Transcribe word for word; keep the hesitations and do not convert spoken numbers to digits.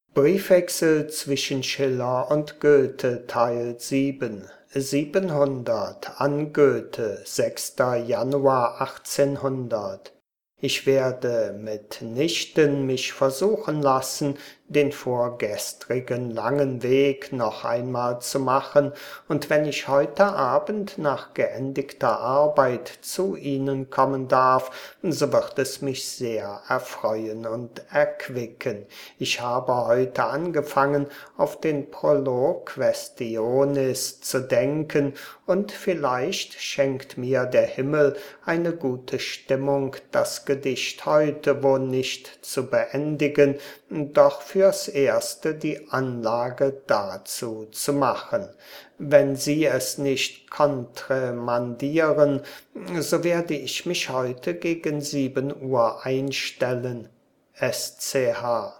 Briefwechsel zwischen Schiller und Goethe Teil sieben siebenhundert an Goethe sechster Januar achtzehnhundert Ich werde mitnichten mich versuchen lassen, den vorgestrigen langen Weg noch einmal zu machen, und wenn ich heute Abend nach geendigter Arbeit zu Ihnen kommen darf, so wird es mich sehr erfreuen und erquicken. Ich habe heute angefangen, auf den Prolog Questionis zu denken, und vielleicht schenkt mir der Himmel eine gute Stimmung, das Gedicht heute wo nicht zu beendigen, doch fürs Erste die Anlage dazu zu machen. Wenn Sie es nicht kontremandieren, so werde ich mich heute gegen sieben Uhr einstellen. S C H